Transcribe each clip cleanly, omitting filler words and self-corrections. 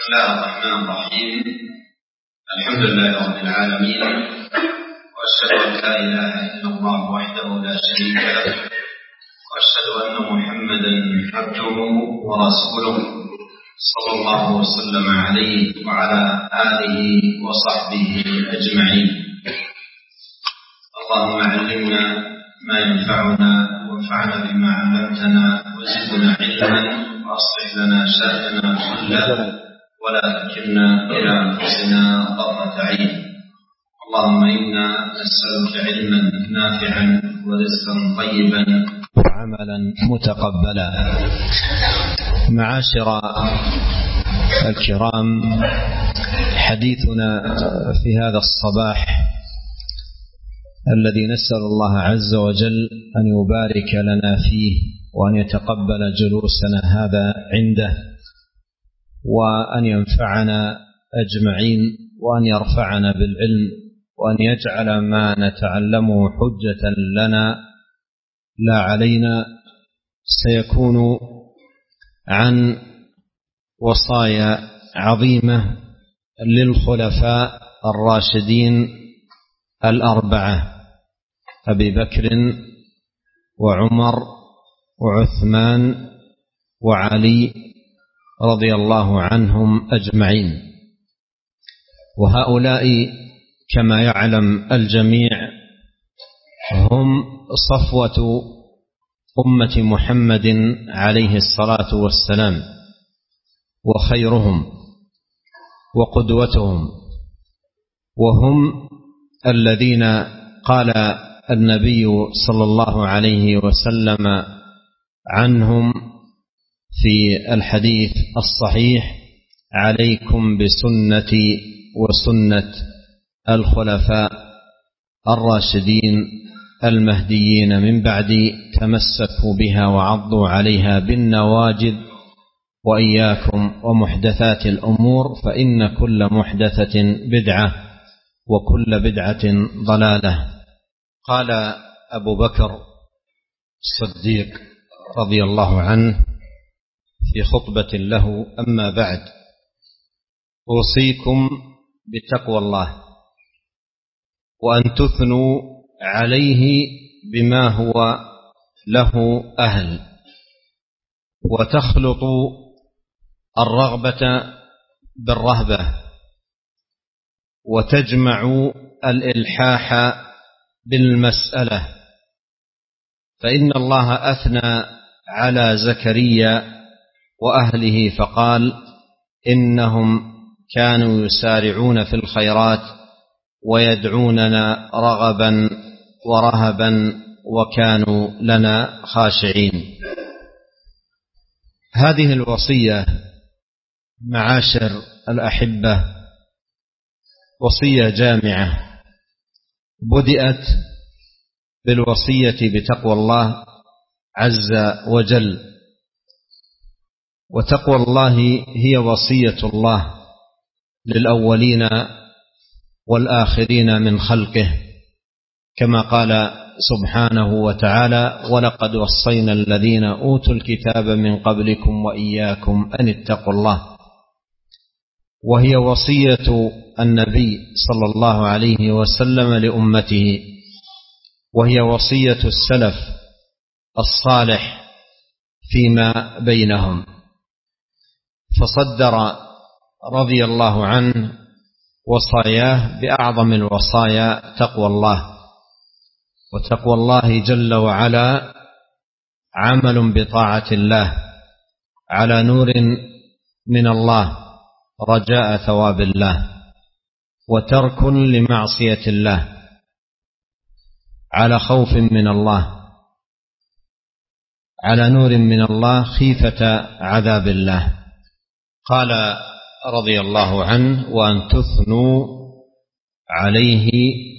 الله الرحمن الرحيم. الحمد لله رب العالمين، وأشهد أن لا إله إلا الله وحده لا شريك له، وأشهد أن محمدا عبده ورسوله صلى الله وسلم عليه وعلى آله وصحبه أجمعين. اللهم علمنا ما ينفعنا وانفعنا بما علمتنا وزدنا علما وأصلح لنا شأننا كله ولا تكلنا إلى أنفسنا طرفة عين. اللهم إنا نسألك علما نافعا ورزقا طيبا وعملا متقبلا. معاشر الكرام، حديثنا في هذا الصباح الذي نسأل الله عز وجل أن يبارك لنا فيه وأن يتقبل جلوسنا هذا عنده، وأن ينفعنا أجمعين، وأن يرفعنا بالعلم، وأن يجعل ما نتعلمه حجة لنا لا علينا. سيكون عن وصايا عظيمة للخلفاء الراشدين الأربعة أبي بكر وعمر وعثمان وعلي رضي الله عنهم أجمعين. وهؤلاء كما يعلم الجميع هم صفوة أمة محمد عليه الصلاة والسلام، وخيرهم وقدوتهم، وهم الذين قال النبي صلى الله عليه وسلم عنهم في الحديث الصحيح: عليكم بسنتي وسنة الخلفاء الراشدين المهديين من بعدي، تمسكوا بها وعضوا عليها بالنواجذ، وإياكم ومحدثات الأمور، فإن كل محدثة بدعة وكل بدعة ضلالة. قال أبو بكر الصديق رضي الله عنه في خطبة له: أما بعد، أوصيكم بتقوى الله، وأن تثنوا عليه بما هو له أهل، وتخلطوا الرغبة بالرهبة، وتجمعوا الإلحاح بالمسألة، فإن الله أثنى على زكريا وأهله فقال: إنهم كانوا يسارعون في الخيرات ويدعوننا رغبا ورهبا وكانوا لنا خاشعين. هذه الوصية معاشر الأحبة وصية جامعة، بدأت بالوصية بتقوى الله عز وجل، وتقوى الله هي وصية الله للأولين والآخرين من خلقه، كما قال سبحانه وتعالى: ولقد وصينا الذين أوتوا الكتاب من قبلكم وإياكم أن اتقوا الله. وهي وصية النبي صلى الله عليه وسلم لأمته، وهي وصية السلف الصالح فيما بينهم. فصدر رضي الله عنه وصاياه بأعظم الوصايا تقوى الله. وتقوى الله جل وعلا عمل بطاعة الله على نور من الله رجاء ثواب الله، وترك لمعصية الله على خوف من الله، على نور من الله خيفة عذاب الله. قال رضي الله عنه: وأن تثنوا عليه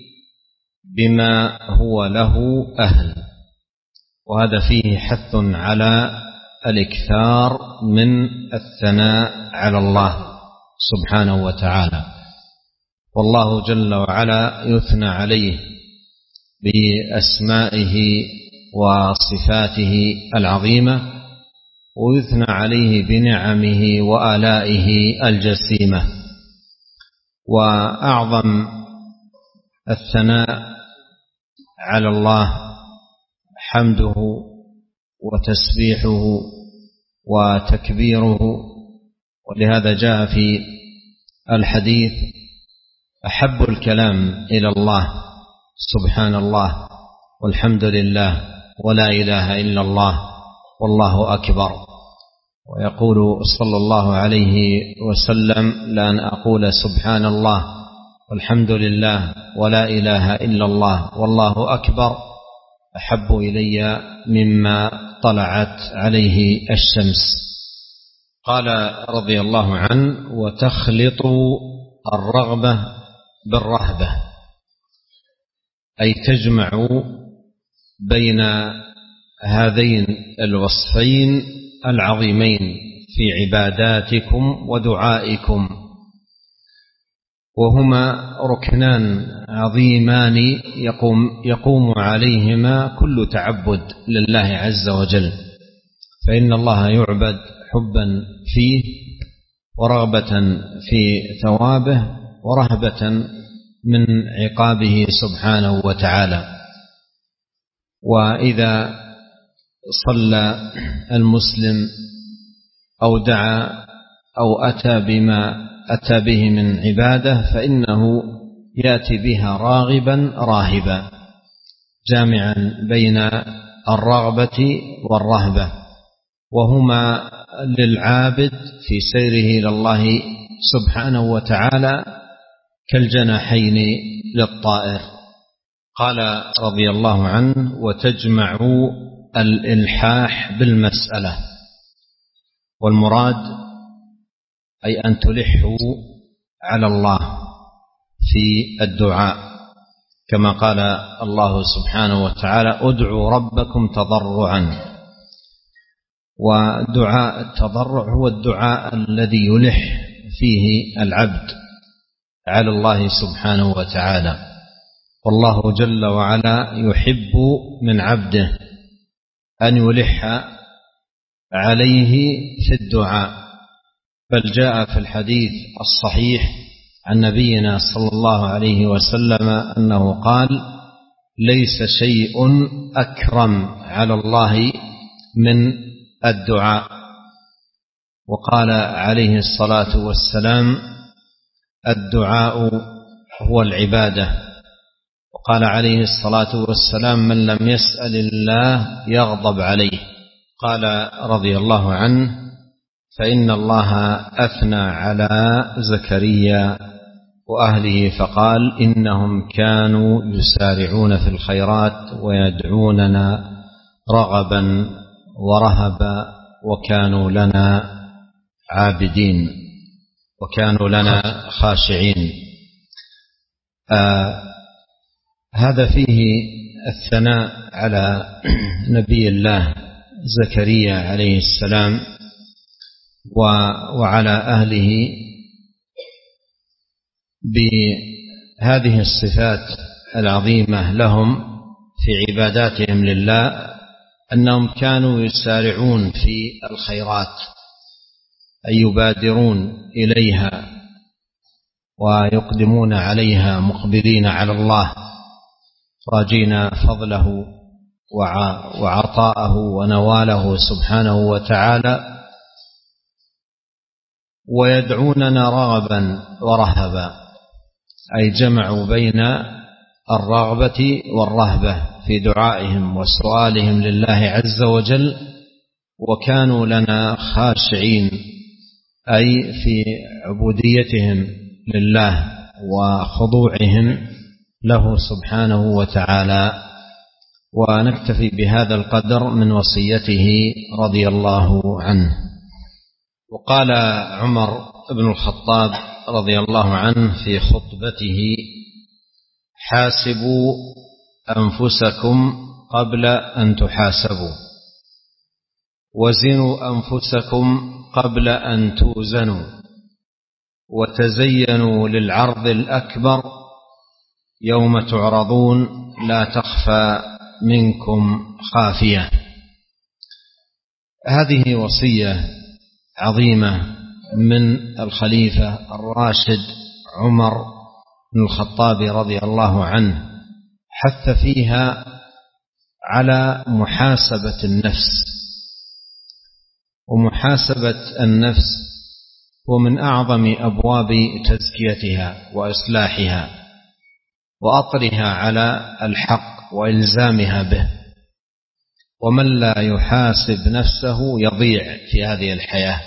بما هو له أهل. وهذا فيه حث على الإكثار من الثناء على الله سبحانه وتعالى، والله جل وعلا يثنى عليه بأسمائه وصفاته العظيمة، ويثنى عليه بنعمه وآلائه الجسيمة. وأعظم الثناء على الله حمده وتسبيحه وتكبيره، ولهذا جاء في الحديث: أحب الكلام إلى الله سبحان الله والحمد لله ولا إله إلا الله والله أكبر. ويقول صلى الله عليه وسلم: لأن أقول سبحان الله والحمد لله ولا إله إلا الله والله أكبر أحب إلي مما طلعت عليه الشمس. قال رضي الله عنه: وتخلط الرغبة بالرهبة، أي تجمع بين هذين الوصفين العظيمين في عباداتكم ودعائكم، وهما ركنان عظيمان يقوم عليهما كل تعبد لله عز وجل، فإن الله يعبد حبا فيه ورغبة في ثوابه ورهبة من عقابه سبحانه وتعالى. وإذا صلى المسلم أو دعا أو أتى بما أتى به من عبادة فإنه يأتي بها راغبا راهبا، جامعا بين الرغبة والرهبة، وهما للعابد في سيره إلى الله سبحانه وتعالى كالجناحين للطائر. قال رضي الله عنه: وتجمع الإلحاح بالمسألة، والمراد أي أن تلحوا على الله في الدعاء، كما قال الله سبحانه وتعالى: ادعوا ربكم تضرعا. ودعاء التضرع هو الدعاء الذي يلح فيه العبد على الله سبحانه وتعالى، والله جل وعلا يحب من عبده أن يلح عليه في الدعاء. بل جاء في الحديث الصحيح عن نبينا صلى الله عليه وسلم أنه قال: ليس شيء أكرم على الله من الدعاء. وقال عليه الصلاة والسلام: الدعاء هو العبادة. وقال عليه الصلاة والسلام: من لم يسأل الله يغضب عليه. قال رضي الله عنه: فإن الله أثنى على زكريا وأهله فقال: إنهم كانوا يسارعون في الخيرات ويدعوننا رغبا ورهبا وكانوا لنا عابدين وكانوا لنا خاشعين. هذا فيه الثناء على نبي الله زكريا عليه السلام وعلى أهله بهذه الصفات العظيمة لهم في عباداتهم لله، أنهم كانوا يسارعون في الخيرات، أي يبادرون إليها ويقدمون عليها مقبلين على الله راجين فضله وعطاءه ونواله سبحانه وتعالى، ويدعوننا رغبا ورهبا، أي جمعوا بين الرغبة والرهبة في دعائهم وسؤالهم لله عز وجل، وكانوا لنا خاشعين، أي في عبوديتهم لله وخضوعهم له سبحانه وتعالى. ونكتفي بهذا القدر من وصيته رضي الله عنه. وقال عمر بن الخطاب رضي الله عنه في خطبته: حاسبوا أنفسكم قبل أن تحاسبوا، وزنوا أنفسكم قبل أن توزنوا، وتزينوا للعرض الأكبر يوم تعرضون لا تخفى منكم خافية. هذه وصية عظيمة من الخليفة الراشد عمر بن الخطاب رضي الله عنه، حث فيها على محاسبة النفس. ومحاسبة النفس هو من أعظم أبواب تزكيتها وإصلاحها وأطرها على الحق وإلزامها به. ومن لا يحاسب نفسه يضيع في هذه الحياة.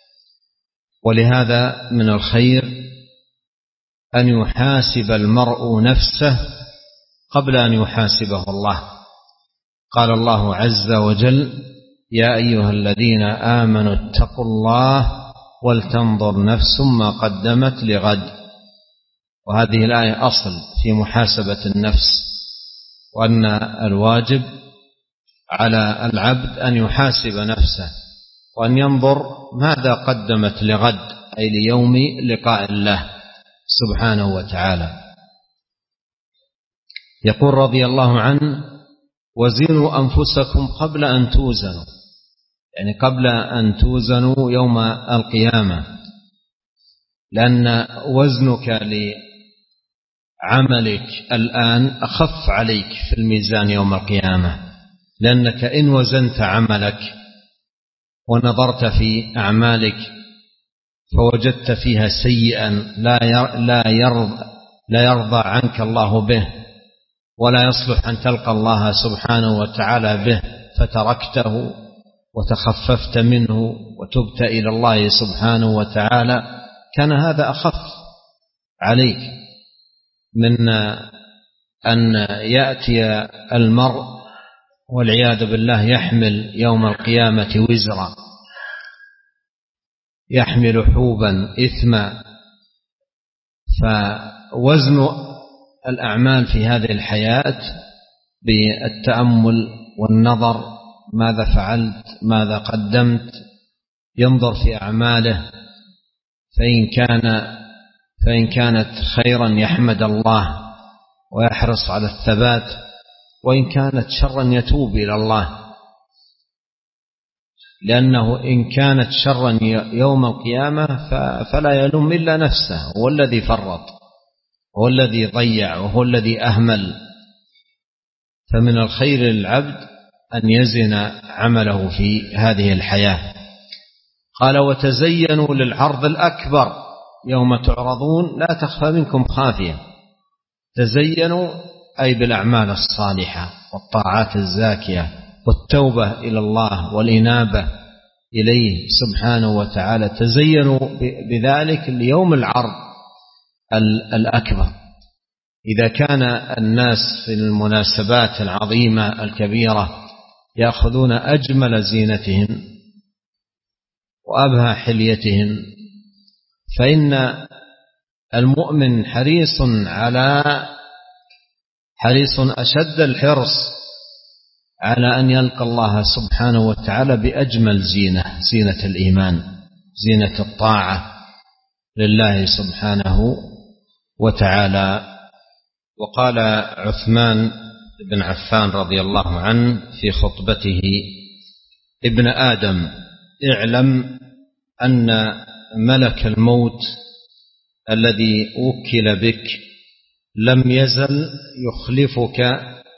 ولهذا من الخير أن يحاسب المرء نفسه قبل أن يحاسبه الله. قال الله عز وجل: يا أيها الذين آمنوا اتقوا الله ولتنظر نفس ما قدمت لغد. وهذه الآية أصل في محاسبة النفس، وأن الواجب على العبد أن يحاسب نفسه وأن ينظر ماذا قدمت لغد، أي ليوم لقاء الله سبحانه وتعالى. يقول رضي الله عنه: وزنوا أنفسكم قبل أن توزنوا، يعني قبل أن توزنوا يوم القيامة، لأن وزنك لعملك الآن أخف عليك في الميزان يوم القيامة، لأنك إن وزنت عملك ونظرت في أعمالك فوجدت فيها سيئا لا يرضى عنك الله به ولا يصلح أن تلقى الله سبحانه وتعالى به، فتركته وتخففت منه وتبت إلى الله سبحانه وتعالى، كان هذا أخف عليك من أن يأتي المرء والعياذ بالله يحمل يوم القيامة وزرا، يحمل حوبا إثما. فوزن الأعمال في هذه الحياة بالتأمل والنظر، ماذا فعلت، ماذا قدمت، ينظر في أعماله، فإن كانت خيرا يحمد الله ويحرص على الثبات، وإن كانت شرا يتوب إلى الله، لأنه إن كانت شرا يوم القيامة فلا يلوم إلا نفسه، هو الذي فرط، هو الذي ضيع، وهو الذي أهمل. فمن الخير للعبد أن يزن عمله في هذه الحياة. قال: وتزينوا للعرض الأكبر يوم تعرضون لا تخفى منكم خافية. تزينوا أي بالأعمال الصالحة والطاعات الزاكية والتوبة إلى الله والإنابة إليه سبحانه وتعالى. تزينوا بذلك ليوم العرض الأكبر. إذا كان الناس في المناسبات العظيمة الكبيرة يأخذون أجمل زينتهم وأبهى حليتهم، فإن المؤمن حريص أشد الحرص على أن يلقى الله سبحانه وتعالى بأجمل زينة الإيمان، زينة الطاعة لله سبحانه وتعالى. وقال عثمان بن عفان رضي الله عنه في خطبته: ابن آدم، اعلم أن ملك الموت الذي وكل بك لم يزل يخلفك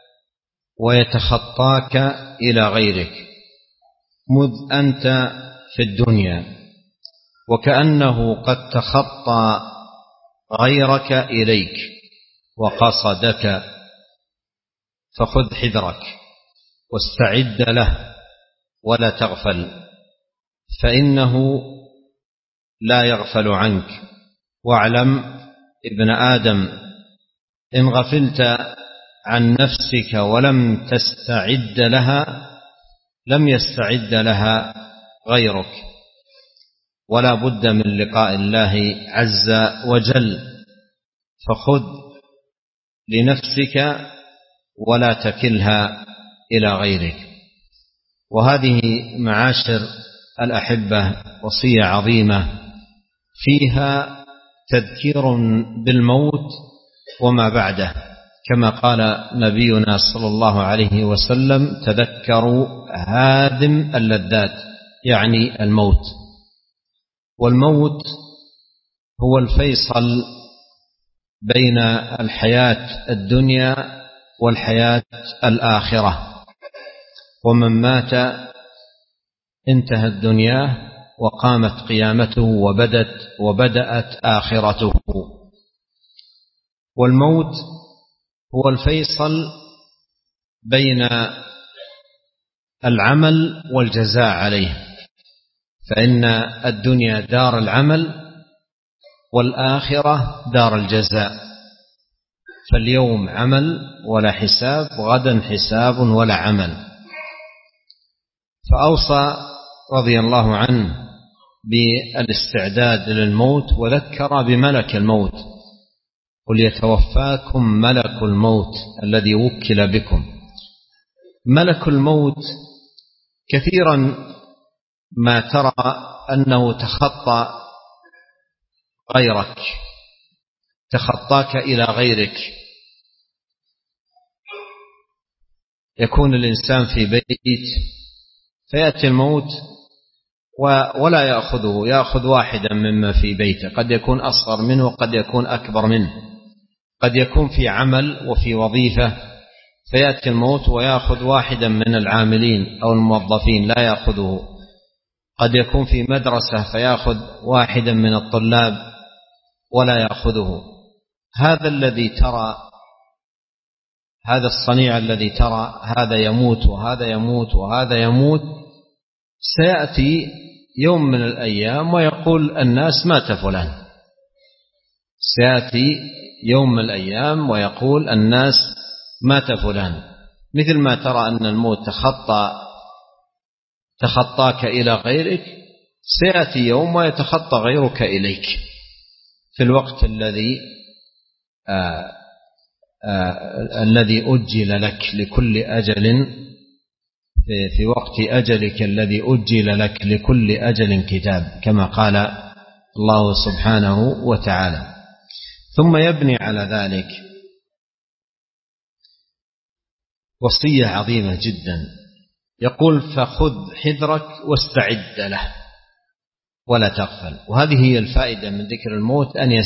ويتخطاك إلى غيرك مذ أنت في الدنيا، وكأنه قد تخطى غيرك إليك وقصدك، فخذ حذرك واستعد له ولا تغفل، فإنه لا يغفل عنك. واعلم ابن آدم، إن غفلت عن نفسك ولم تستعد لها لم يستعد لها غيرك، ولا بد من لقاء الله عز وجل، فخذ لنفسك ولا تكلها إلى غيرك. وهذه معاشر الأحبة وصية عظيمة فيها تذكير بالموت وما بعده، كما قال نبينا صلى الله عليه وسلم: تذكروا هادم اللذات، يعني الموت. والموت هو الفيصل بين الحياة الدنيا والحياة الآخرة، ومن مات انتهت دنياه وقامت قيامته وبدأت آخرته. والموت هو الفيصل بين العمل والجزاء عليه، فإن الدنيا دار العمل والآخرة دار الجزاء، فاليوم عمل ولا حساب، غدا حساب ولا عمل. فأوصى رضي الله عنه بالاستعداد للموت، وذكر بملك الموت: قل يتوفاكم ملك الموت الذي وكل بكم. ملك الموت كثيرا ما ترى أنه تخطى غيرك، تخطاك إلى غيرك. يكون الإنسان في بيت فيأتي الموت ولا يأخذه، يأخذ واحدا مما في بيته، قد يكون أصغر منه وقد يكون أكبر منه، قد يكون في عمل وفي وظيفة فيأتي الموت ويأخذ واحدا من العاملين أو الموظفين لا يأخذه، قد يكون في مدرسة فيأخذ واحدا من الطلاب ولا يأخذه. هذا الذي ترى، هذا الصنيع الذي ترى، هذا يموت وهذا يموت وهذا يموت، سيأتي يوم من الأيام ويقول الناس مات فلان، سيأتي يوم من الأيام ويقول الناس مات فلان. مثل ما ترى أن الموت تخطاك إلى غيرك، سيأتي يوم ويتخطى غيرك إليك في الوقت الذي أجل لك لكل أجل، في وقت أجلك الذي أجل لك لكل أجل كتاب، كما قال الله سبحانه وتعالى. ثم يبني على ذلك وصية عظيمة جدا، يقول: فخذ حذرك واستعد له ولا تغفل. وهذه هي الفائدة من ذكر الموت، أن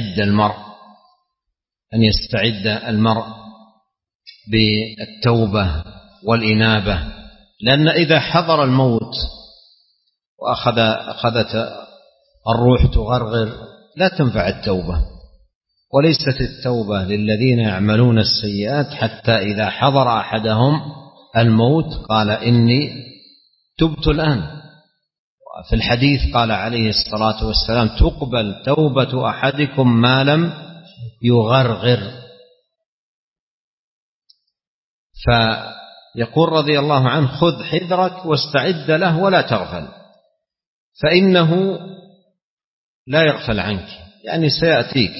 يستعد المرء بالتوبة والإنابة، لأن إذا حضر الموت وأخذت الروح تغرغر لا تنفع التوبة. وليست التوبة للذين يعملون السيئات حتى إذا حضر أحدهم الموت قال إني تبت الآن. في الحديث قال عليه الصلاة والسلام: تقبل توبة أحدكم ما لم يغرغر. فيقول رضي الله عنه: خذ حذرك واستعد له ولا تغفل، فإنه لا يغفل عنك، يعني سيأتيك.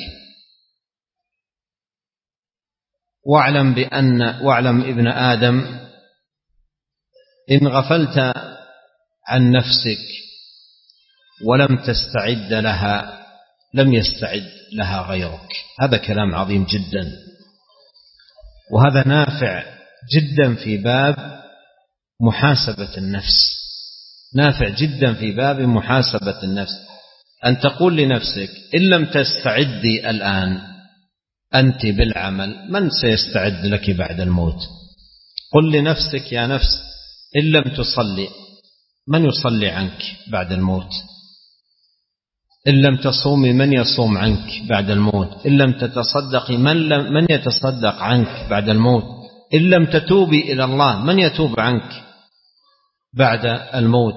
واعلم ابن آدم إن غفلت عن نفسك ولم تستعد لها لم يستعد لها غيرك. هذا كلام عظيم جدا، وهذا نافع جدا في باب محاسبة النفس، نافع جدا في باب محاسبة النفس. أن تقول لنفسك: إن لم تستعدي الآن أنت بالعمل، من سيستعد لك بعد الموت؟ قل لنفسك: يا نفس، إن لم تصلي، من يصلي عنك بعد الموت؟ إن لم تصومي، من يصوم عنك بعد الموت؟ إن لم تتصدقي، من يتصدق عنك بعد الموت؟ إن لم تتوبي إلى الله، من يتوب عنك بعد الموت؟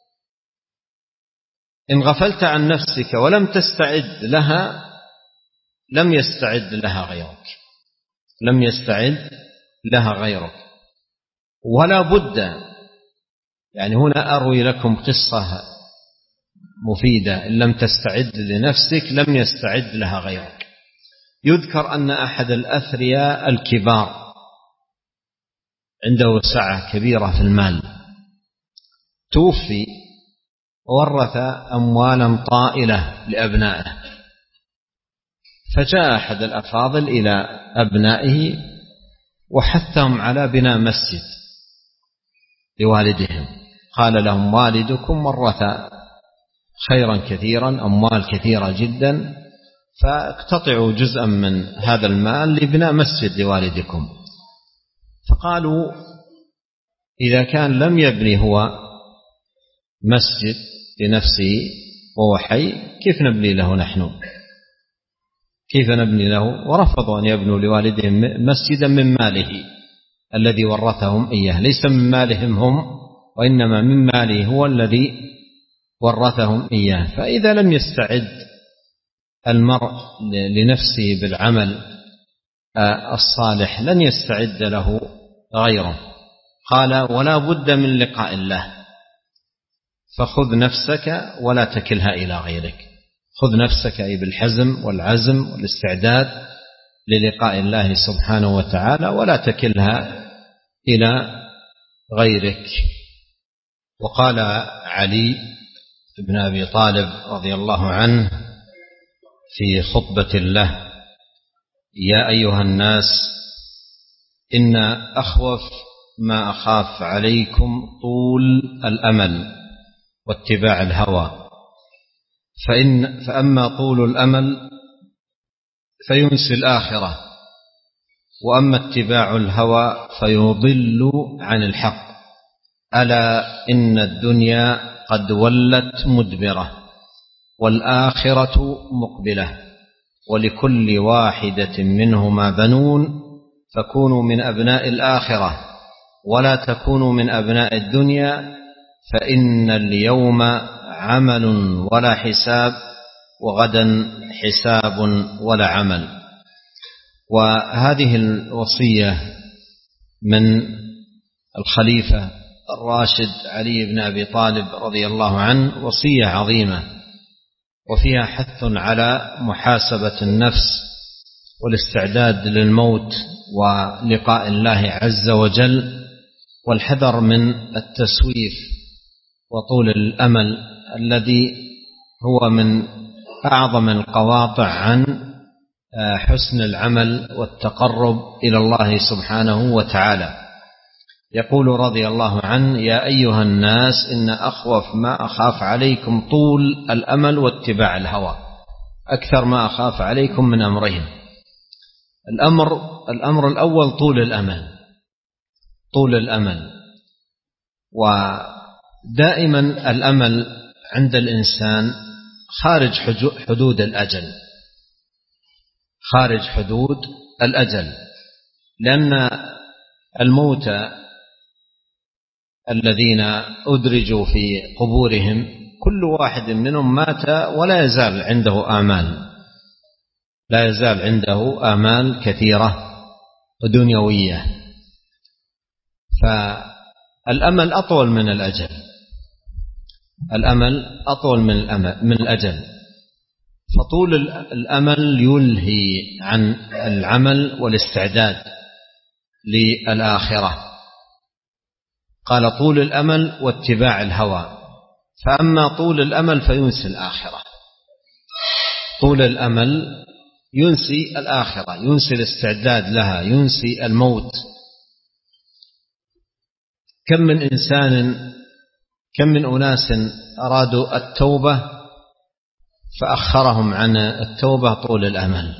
إن غفلت عن نفسك ولم تستعد لها لم يستعد لها غيرك، لم يستعد لها غيرك. ولا بد، يعني هنا أروي لكم قصة مفيدة: إن لم تستعد لنفسك لم يستعد لها غيرك. يذكر أن أحد الأثرياء الكبار عنده سعة كبيرة في المال، توفي وورث أموالا طائلة لأبنائه، فجاء أحد الأفاضل إلى أبنائه وحثهم على بناء مسجد لوالدهم، قال لهم والدكم ورث خيرا كثيرا، أموال كثيرة جدا، فاقتطعوا جزءا من هذا المال لبناء مسجد لوالدكم. فقالوا إذا كان لم يبني هو مسجد لنفسه وهو حي كيف نبني له نحن؟ كيف نبني له؟ ورفضوا أن يبنوا لوالدهم مسجدا من ماله الذي ورثهم إياه، ليس من مالهم هم، وإنما من ماله هو الذي ورثهم إياه. فإذا لم يستعد المرء لنفسه بالعمل الصالح لن يستعد له غيره. قال ولا بد من لقاء الله، فخذ نفسك ولا تكلها إلى غيرك. خذ نفسك أي بالحزم والعزم والاستعداد للقاء الله سبحانه وتعالى، ولا تكلها إلى غيرك. وقال علي بن أبي طالب رضي الله عنه في خطبة له: يا أيها الناس، إن أخوف ما أخاف عليكم طول الأمل واتباع الهوى، فأما طول الأمل فينسي الآخرة، وأما اتباع الهوى فيضل عن الحق. ألا إن الدنيا قد ولت مدبرة، والآخرة مقبلة، ولكل واحدة منهما بنون، فكونوا من أبناء الآخرة ولا تكونوا من أبناء الدنيا، فإن اليوم عمل ولا حساب، وغدا حساب ولا عمل. وهذه الوصية من الخليفة الراشد علي بن أبي طالب رضي الله عنه وصية عظيمة، وفيها حث على محاسبة النفس والاستعداد للموت ولقاء الله عز وجل، والحذر من التسويف وطول الأمل الذي هو من أعظم القواطع عن حسن العمل والتقرب إلى الله سبحانه وتعالى. يقول رضي الله عنه: يا أيها الناس، إن أخوف ما أخاف عليكم طول الأمل واتباع الهوى. أكثر ما أخاف عليكم من أمرين. الأمر الأول طول الأمل. طول الأمل، ودائما الأمل عند الإنسان خارج حدود الأجل، خارج حدود الأجل، لأن الموتى الذين أدرجوا في قبورهم كل واحد منهم مات ولا يزال عنده آمال، لا يزال عنده آمال كثيرة ودنيوية، فالأمل أطول من الأجل، الأمل أطول من الأجل. فطول الأمل يلهي عن العمل والاستعداد للآخرة. قال طول الأمل واتباع الهوى، فأما طول الأمل فينسي الآخرة. طول الأمل ينسي الآخرة، ينسي الاستعداد لها، ينسي الموت. كم من أناس أرادوا التوبة فأخرهم عن التوبة طول الأمل،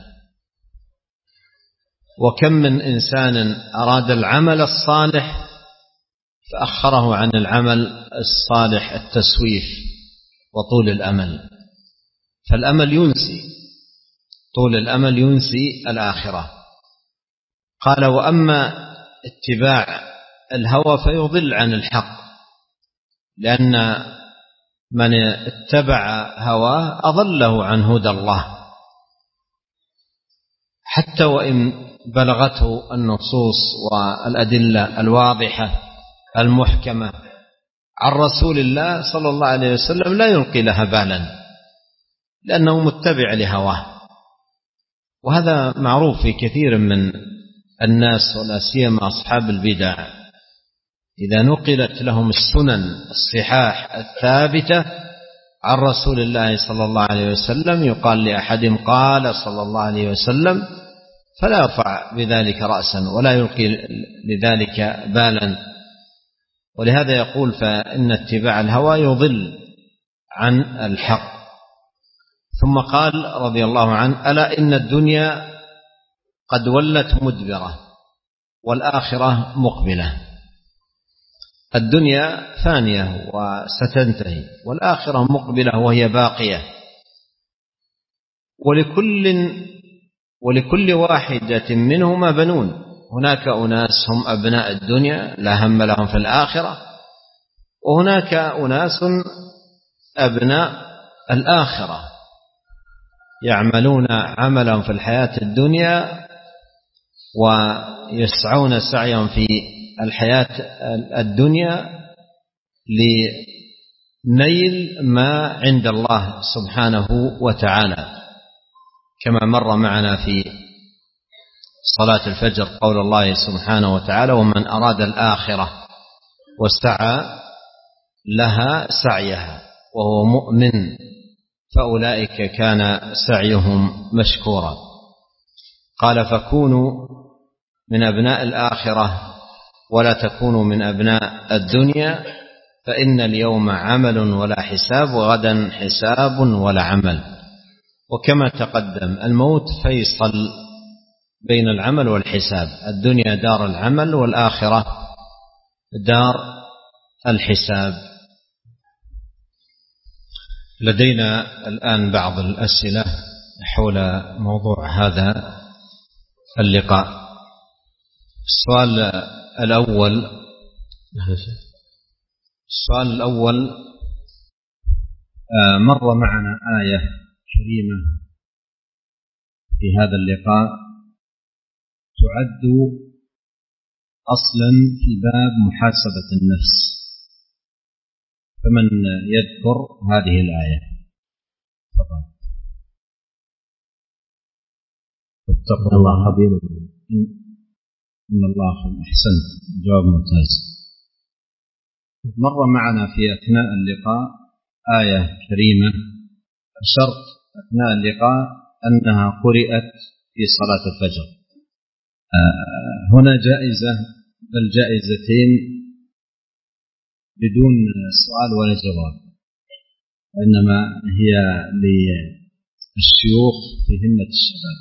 وكم من إنسان أراد العمل الصالح فأخره عن العمل الصالح التسويف وطول الأمل. فالأمل ينسي، طول الأمل ينسي الآخرة. قال وأما اتباع الهوى فيضل عن الحق، لأن من اتبع هواه أضله عن هدى الله، حتى وإن بلغته النصوص والأدلة الواضحة المحكمة عن رسول الله صلى الله عليه وسلم لا يلقي لها بالا، لأنه متبع لهواه. وهذا معروف في كثير من الناس، ولا سيما أصحاب البدع، إذا نقلت لهم السنن الصحاح الثابتة عن رسول الله صلى الله عليه وسلم يقال لأحدهم قال صلى الله عليه وسلم، فلا يرفع بذلك رأسا ولا يلقي لذلك بالا، ولهذا يقول فإن اتباع الهوى يضل عن الحق. ثم قال رضي الله عنه: ألا إن الدنيا قد ولت مدبرة والآخرة مقبلة. الدنيا فانية وستنتهي، والآخرة مقبلة وهي باقية، ولكل واحدة منهما بنون. هناك أناس هم أبناء الدنيا لا هم لهم في الآخرة، وهناك أناس أبناء الآخرة يعملون عملا في الحياة الدنيا ويسعون سعيا في الحياة الدنيا لنيل ما عند الله سبحانه وتعالى، كما مر معنا في صلاة الفجر قول الله سبحانه وتعالى: ومن أراد الآخرة وسعى لها سعيها وهو مؤمن فأولئك كان سعيهم مشكورا. قال: فكونوا من أبناء الآخرة ولا تكونوا من أبناء الدنيا، فإن اليوم عمل ولا حساب، وغدا حساب ولا عمل. وكما تقدم الموت فيصل بين العمل والحساب، الدنيا دار العمل والآخرة دار الحساب. لدينا الآن بعض الأسئلة حول موضوع هذا اللقاء. السؤال الأول مر معنا آية كريمة في هذا اللقاء تعد أصلا في باب محاسبة النفس، فمن يذكر هذه الآية؟ تفضل. واتقوا الله خبير إن الله أحسنت، جواب ممتاز. مر معنا في أثناء اللقاء آية كريمة أشرت أثناء اللقاء أنها قرأت في صلاة الفجر. هنا جائزة بل جائزتين بدون سؤال ولا جواب، وإنما هي للشيوخ في همة الشباب.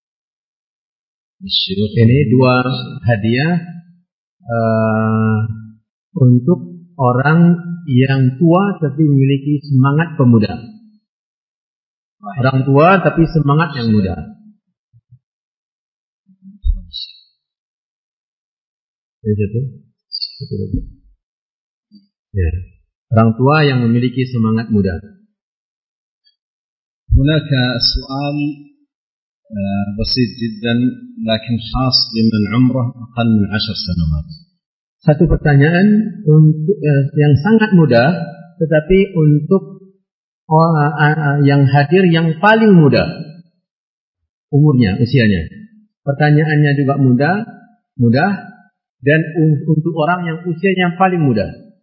Ini dua hadiah untuk orang yang tua tapi memiliki semangat pemuda. Orang tua tapi semangat yang muda. Ya. Orang tua yang memiliki semangat muda. هناك سؤال بسيط جدا لكن خاص بمن عمره أقل من 10 سنوات. Satu pertanyaan untuk yang sangat mudah, tetapi untuk yang hadir yang paling muda umurnya, usianya. Pertanyaannya juga mudah dan untuk orang yang usianya paling muda.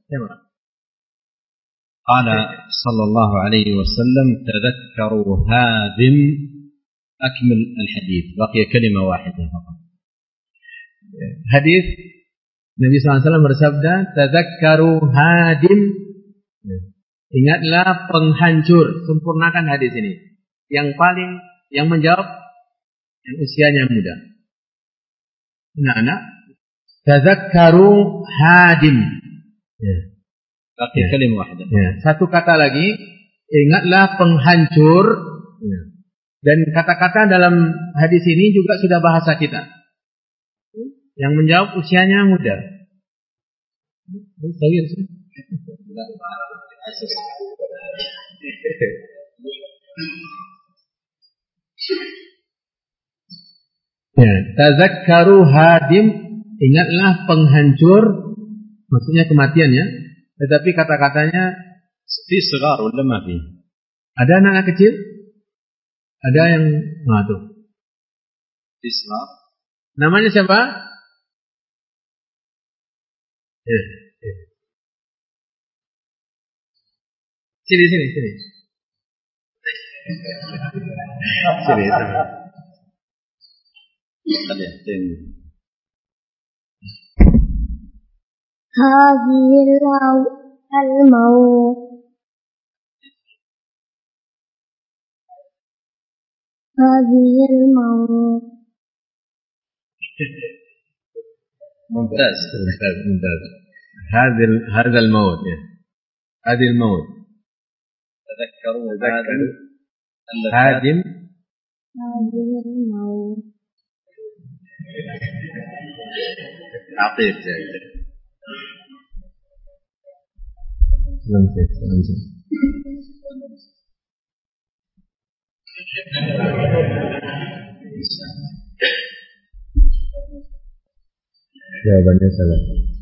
قال صلى الله عليه وسلم: تذكروا هادم. أكمل الحديث، بقي كلمة واحدة فقط. Hadis Nabi SAW bersabda, tadzakkaru hadim. Ingatlah penghancur. Sempurnakan hadis ini. Yang menjawab yang usianya muda. Anak-anak, tadzakkaru hadim. Baqi kalimah wahidah. Satu kata lagi, ingatlah penghancur. Dan kata-kata dalam hadis ini juga sudah bahasa kita. Yang menjawab usianya muda. Tazakkaru hadim, ingatlah penghancur, maksudnya kematian ya. Tetapi kata-katanya fi sigar wala ma fi? Ada anak kecil? Ada yang tuh. Fi sigar. Namanya siapa? Sini. Sini. Hadhil al-maut. Hadhil maut. ممتاز. هذا الموت. هذه الموت. تذكروا هادم. هذه الموت. أعطيت. jawabannya salah.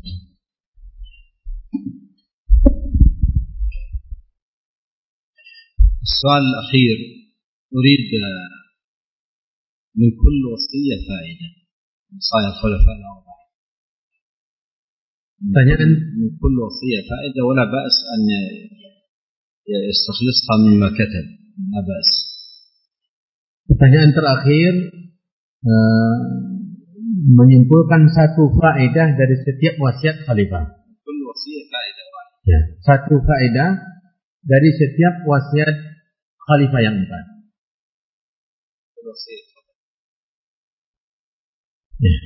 السؤال الأخير أريد من كل وصية فائدة وصايا الخلفاء الأربعة. من كل وصية فائدة ولا بأس أن يستخلصها مما كتب، لا بأس. Pertanyaan terakhir, menyimpulkan satu faedah dari setiap wasiat khalifah. Ya, satu faedah dari setiap wasiat khalifah yang 4. Ya.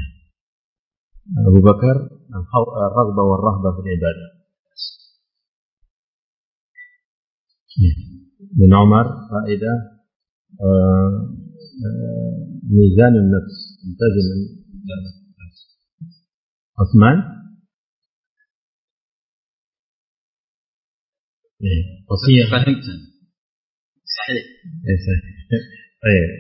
Abu Bakar, al-raghbah wal rahbah fil ibadah. Ya. Bin Umar, faedah ميزان النفس متزن. عثمان وصية فهمت صحيح. طيب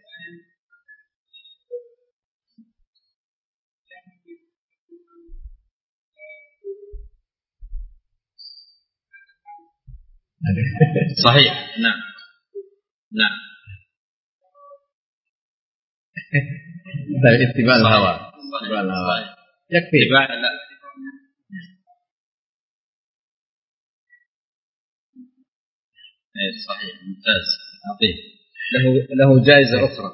صحيح. نعم نعم. اتباع الهوى. يكفي. لا. صحيح ممتاز. أعطيه له جائزة أخرى.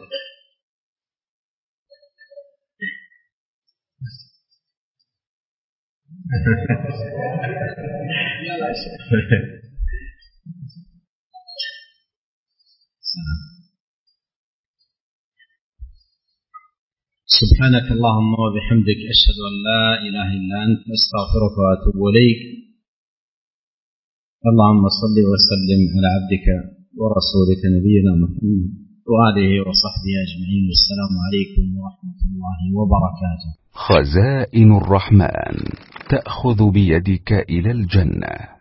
سبحانك اللهم وبحمدك أشهد أن لا إله إلا أنت أستغفرك وأتوب إليك. اللهم صل وسلم على عبدك ورسولك نبينا محمد وآله وصحبه أجمعين. والسلام عليكم ورحمة الله وبركاته. خزائن الرحمن تأخذ بيدك إلى الجنة.